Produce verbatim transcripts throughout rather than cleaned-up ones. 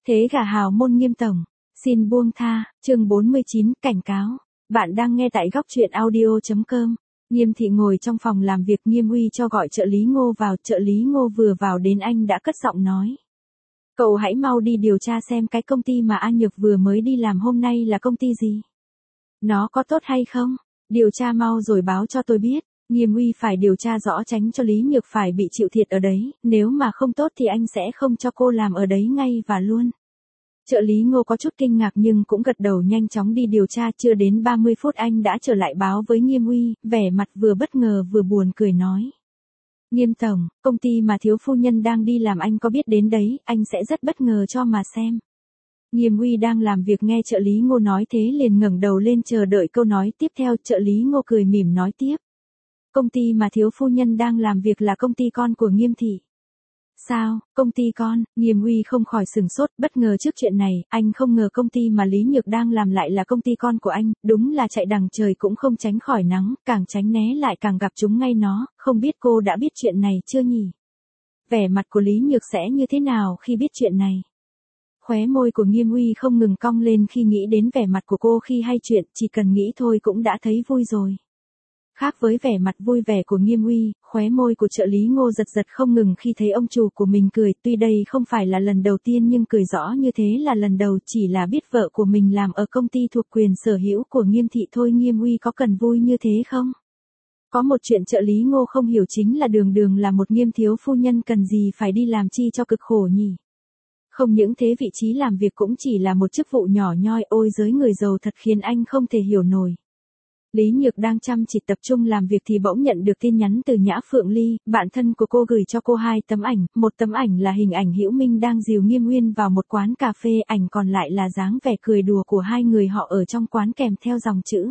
Thế gả hào môn Nghiêm tổng, xin buông tha, chương bốn mươi chín, cảnh cáo. Bạn đang nghe tại góc truyện audio chấm com. Nghiêm thị ngồi trong phòng làm việc, Nghiêm Uy cho gọi trợ lý Ngô vào, trợ lý Ngô vừa vào đến anh đã cất giọng nói. Cậu hãy mau đi điều tra xem cái công ty mà A Nhược vừa mới đi làm hôm nay là công ty gì. Nó có tốt hay không? Điều tra mau rồi báo cho tôi biết. Nghiêm Uy phải điều tra rõ tránh cho Lý Nhược phải bị chịu thiệt ở đấy, nếu mà không tốt thì anh sẽ không cho cô làm ở đấy ngay và luôn. Trợ lý Ngô có chút kinh ngạc nhưng cũng gật đầu nhanh chóng đi điều tra, chưa đến ba mươi phút anh đã trở lại báo với Nghiêm Uy, vẻ mặt vừa bất ngờ vừa buồn cười nói. Nghiêm tổng, công ty mà thiếu phu nhân đang đi làm anh có biết đến đấy, anh sẽ rất bất ngờ cho mà xem. Nghiêm Uy đang làm việc nghe trợ lý Ngô nói thế liền ngẩng đầu lên chờ đợi câu nói tiếp theo, trợ lý Ngô cười mỉm nói tiếp. Công ty mà thiếu phu nhân đang làm việc là công ty con của Nghiêm thị. Sao, công ty con? Nghiêm Uy không khỏi sửng sốt, bất ngờ trước chuyện này, anh không ngờ công ty mà Lý Nhược đang làm lại là công ty con của anh, đúng là chạy đằng trời cũng không tránh khỏi nắng, càng tránh né lại càng gặp chúng ngay nó, không biết cô đã biết chuyện này chưa nhỉ? Vẻ mặt của Lý Nhược sẽ như thế nào khi biết chuyện này? Khóe môi của Nghiêm Uy không ngừng cong lên khi nghĩ đến vẻ mặt của cô khi hay chuyện, chỉ cần nghĩ thôi cũng đã thấy vui rồi. Khác với vẻ mặt vui vẻ của Nghiêm Uy, khóe môi của trợ lý Ngô giật giật không ngừng khi thấy ông chủ của mình cười, tuy đây không phải là lần đầu tiên nhưng cười rõ như thế là lần đầu, chỉ là biết vợ của mình làm ở công ty thuộc quyền sở hữu của Nghiêm thị thôi. Nghiêm Uy có cần vui như thế không? Có một chuyện trợ lý Ngô không hiểu chính là đường đường là một Nghiêm thiếu phu nhân cần gì phải đi làm chi cho cực khổ nhỉ? Không những thế vị trí làm việc cũng chỉ là một chức vụ nhỏ nhoi, ôi giới người giàu thật khiến anh không thể hiểu nổi. Lý Nhược đang chăm chỉ tập trung làm việc thì bỗng nhận được tin nhắn từ Nhã Phượng Ly, bạn thân của cô gửi cho cô hai tấm ảnh, một tấm ảnh là hình ảnh Hữu Minh đang dìu Nghiêm Nguyên vào một quán cà phê, ảnh còn lại là dáng vẻ cười đùa của hai người họ ở trong quán kèm theo dòng chữ.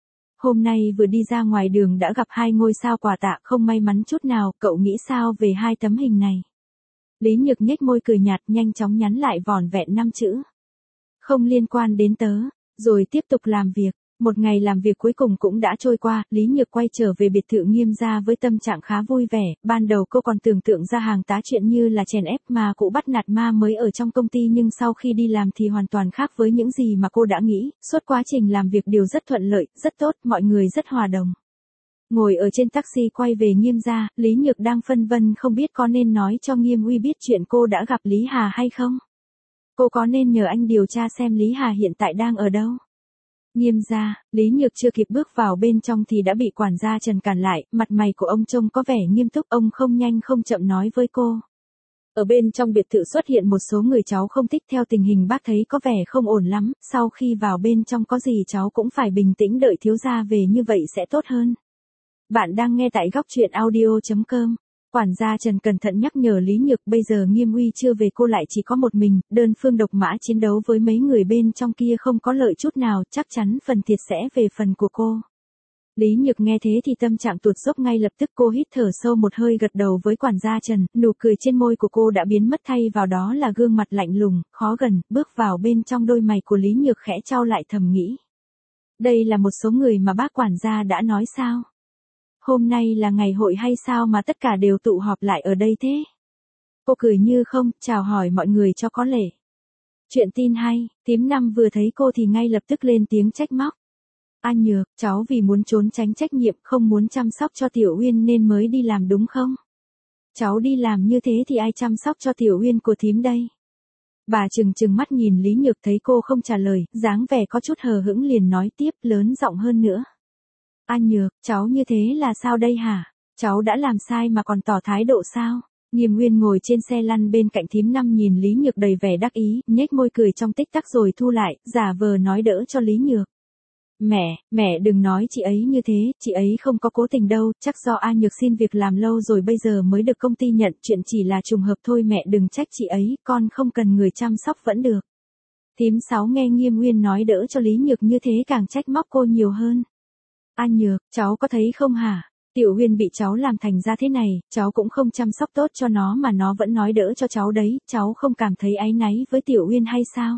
Hôm nay vừa đi ra ngoài đường đã gặp hai ngôi sao quà tạ, không may mắn chút nào, cậu nghĩ sao về hai tấm hình này? Lý Nhược nhếch môi cười nhạt, nhanh chóng nhắn lại vỏn vẹn năm chữ. Không liên quan đến tớ, rồi tiếp tục làm việc. Một ngày làm việc cuối cùng cũng đã trôi qua, Lý Nhược quay trở về biệt thự Nghiêm gia với tâm trạng khá vui vẻ, ban đầu cô còn tưởng tượng ra hàng tá chuyện như là chèn ép mà cụ bắt nạt ma mới ở trong công ty, nhưng sau khi đi làm thì hoàn toàn khác với những gì mà cô đã nghĩ, suốt quá trình làm việc đều rất thuận lợi, rất tốt, mọi người rất hòa đồng. Ngồi ở trên taxi quay về Nghiêm gia, Lý Nhược đang phân vân không biết có nên nói cho Nghiêm Uy biết chuyện cô đã gặp Lý Hà hay không? Cô có nên nhờ anh điều tra xem Lý Hà hiện tại đang ở đâu? Nghiêm gia, Lý Nhược chưa kịp bước vào bên trong thì đã bị quản gia Trần cản lại, mặt mày của ông trông có vẻ nghiêm túc, ông không nhanh không chậm nói với cô. Ở bên trong biệt thự xuất hiện một số người cháu không thích, theo tình hình bác thấy có vẻ không ổn lắm, sau khi vào bên trong có gì cháu cũng phải bình tĩnh đợi thiếu gia về, như vậy sẽ tốt hơn. Bạn đang nghe tại góc truyện audio chấm com. Quản gia Trần cẩn thận nhắc nhở Lý Nhược, bây giờ Nghiêm Uy chưa về, cô lại chỉ có một mình, đơn phương độc mã chiến đấu với mấy người bên trong kia không có lợi chút nào, chắc chắn phần thiệt sẽ về phần của cô. Lý Nhược nghe thế thì tâm trạng tuột dốc ngay lập tức, cô hít thở sâu một hơi gật đầu với quản gia Trần, nụ cười trên môi của cô đã biến mất, thay vào đó là gương mặt lạnh lùng, khó gần, bước vào bên trong, đôi mày của Lý Nhược khẽ chau lại thầm nghĩ. Đây là một số người mà bác quản gia đã nói sao? Hôm nay là ngày hội hay sao mà tất cả đều tụ họp lại ở đây thế? Cô cười như không, chào hỏi mọi người cho có lễ. Chuyện tin hay, Thím Năm vừa thấy cô thì ngay lập tức lên tiếng trách móc. A Nhược, cháu vì muốn trốn tránh trách nhiệm, không muốn chăm sóc cho Tiểu Uyên nên mới đi làm đúng không? Cháu đi làm như thế thì ai chăm sóc cho Tiểu Uyên của thím đây? Bà trừng trừng mắt nhìn Lý Nhược, thấy cô không trả lời, dáng vẻ có chút hờ hững liền nói tiếp lớn giọng hơn nữa. A Nhược, cháu như thế là sao đây hả? Cháu đã làm sai mà còn tỏ thái độ sao? Nghiêm Nguyên ngồi trên xe lăn bên cạnh Thím Năm nhìn Lý Nhược đầy vẻ đắc ý, nhếch môi cười trong tích tắc rồi thu lại, giả vờ nói đỡ cho Lý Nhược. Mẹ, mẹ đừng nói chị ấy như thế, chị ấy không có cố tình đâu, chắc do A Nhược xin việc làm lâu rồi bây giờ mới được công ty nhận, chuyện chỉ là trùng hợp thôi, mẹ đừng trách chị ấy, con không cần người chăm sóc vẫn được. Thím Sáu nghe Nghiêm Nguyên nói đỡ cho Lý Nhược như thế càng trách móc cô nhiều hơn. A Nhược, cháu có thấy không hả? Tiểu Uyên bị cháu làm thành ra thế này, cháu cũng không chăm sóc tốt cho nó mà nó vẫn nói đỡ cho cháu đấy, cháu không cảm thấy áy náy với Tiểu Uyên hay sao?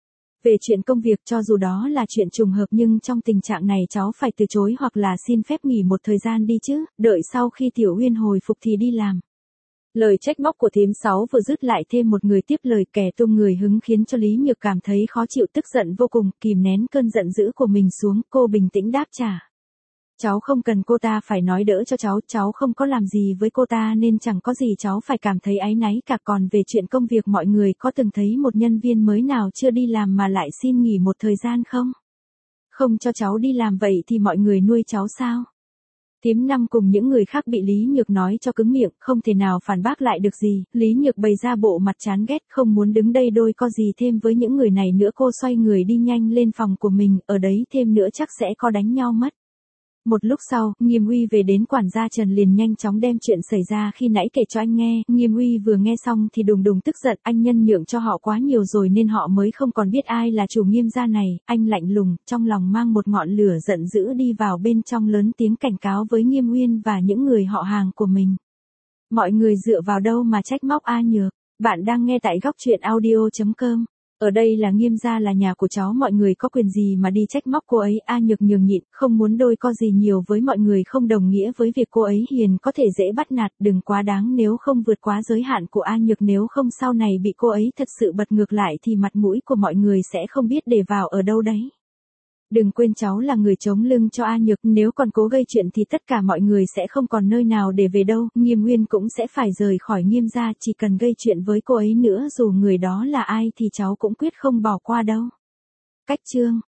Về chuyện công việc, cho dù đó là chuyện trùng hợp nhưng trong tình trạng này cháu phải từ chối hoặc là xin phép nghỉ một thời gian đi chứ, đợi sau khi Tiểu Uyên hồi phục thì đi làm. Lời trách móc của thím Sáu vừa dứt lại thêm một người tiếp lời kẻ tung người hứng khiến cho Lý Nhược cảm thấy khó chịu tức giận vô cùng, kìm nén cơn giận dữ của mình xuống, cô bình tĩnh đáp trả. Cháu không cần cô ta phải nói đỡ cho cháu, cháu không có làm gì với cô ta nên chẳng có gì cháu phải cảm thấy áy náy cả. Còn về chuyện công việc, mọi người có từng thấy một nhân viên mới nào chưa đi làm mà lại xin nghỉ một thời gian không? Không cho cháu đi làm vậy thì mọi người nuôi cháu sao? Thím Năm cùng những người khác bị Lý Nhược nói cho cứng miệng, không thể nào phản bác lại được gì. Lý Nhược bày ra bộ mặt chán ghét, không muốn đứng đây đôi co gì thêm với những người này nữa. Cô xoay người đi nhanh lên phòng của mình, ở đấy thêm nữa chắc sẽ có đánh nhau mất. Một lúc sau, Nghiêm Uy về đến, quản gia Trần liền nhanh chóng đem chuyện xảy ra khi nãy kể cho anh nghe. Nghiêm Uy vừa nghe xong thì đùng đùng tức giận, anh nhân nhượng cho họ quá nhiều rồi nên họ mới không còn biết ai là chủ Nghiêm gia này. Anh lạnh lùng, trong lòng mang một ngọn lửa giận dữ đi vào bên trong lớn tiếng cảnh cáo với Nghiêm Uyên và những người họ hàng của mình. Mọi người dựa vào đâu mà trách móc A Nhược? Bạn đang nghe tại góc truyện audio chấm com. Ở đây là Nghiêm gia, là nhà của cháu, mọi người có quyền gì mà đi trách móc cô ấy? A Nhược nhường nhịn, không muốn đôi co gì nhiều với mọi người, không đồng nghĩa với việc cô ấy hiền có thể dễ bắt nạt, đừng quá đáng nếu không vượt quá giới hạn của A Nhược, nếu không sau này bị cô ấy thật sự bật ngược lại thì mặt mũi của mọi người sẽ không biết để vào ở đâu đấy. Đừng quên cháu là người chống lưng cho A Nhược, nếu còn cố gây chuyện thì tất cả mọi người sẽ không còn nơi nào để về đâu, Nghiêm Uyên cũng sẽ phải rời khỏi Nghiêm gia, chỉ cần gây chuyện với cô ấy nữa dù người đó là ai thì cháu cũng quyết không bỏ qua đâu. Cách chương